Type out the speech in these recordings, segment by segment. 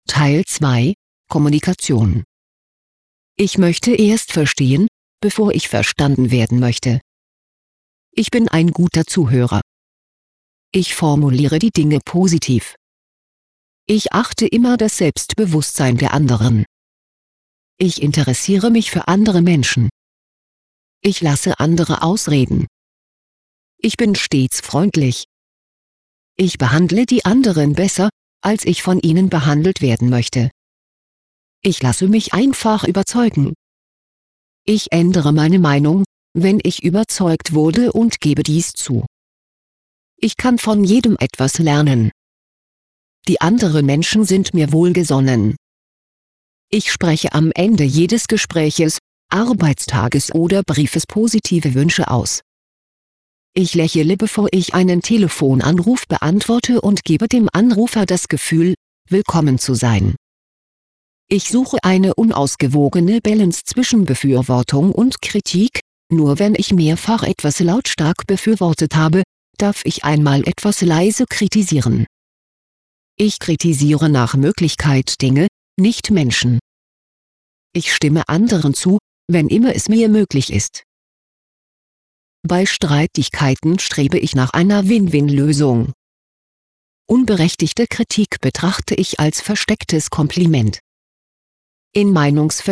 Teil 2 – Kommunikation. Ich möchte erst verstehen, bevor ich verstanden werden möchte. Ich bin ein guter Zuhörer. Ich formuliere die Dinge positiv. Ich achte immer das Selbstbewusstsein der anderen. Ich interessiere mich für andere Menschen. Ich lasse andere ausreden. Ich bin stets freundlich. Ich behandle die anderen besser, als ich von ihnen behandelt werden möchte. Ich lasse mich einfach überzeugen. Ich ändere meine Meinung, wenn ich überzeugt wurde und gebe dies zu. Ich kann von jedem etwas lernen. Die anderen Menschen sind mir wohlgesonnen. Ich spreche am Ende jedes Gespräches, Arbeitstages oder Briefes positive Wünsche aus. Ich lächle, bevor ich einen Telefonanruf beantworte und gebe dem Anrufer das Gefühl, willkommen zu sein. Ich suche eine unausgewogene Balance zwischen Befürwortung und Kritik. Nur wenn ich mehrfach etwas lautstark befürwortet habe, darf ich einmal etwas leise kritisieren. Ich kritisiere nach Möglichkeit Dinge, nicht Menschen. Ich stimme anderen zu, wenn immer es mir möglich ist. Bei Streitigkeiten strebe ich nach einer Win-Win-Lösung. Unberechtigte Kritik betrachte ich als verstecktes Kompliment. In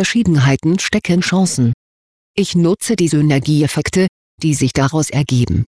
Meinungsverschiedenheiten stecken Chancen. Ich nutze die Synergieeffekte, die sich daraus ergeben.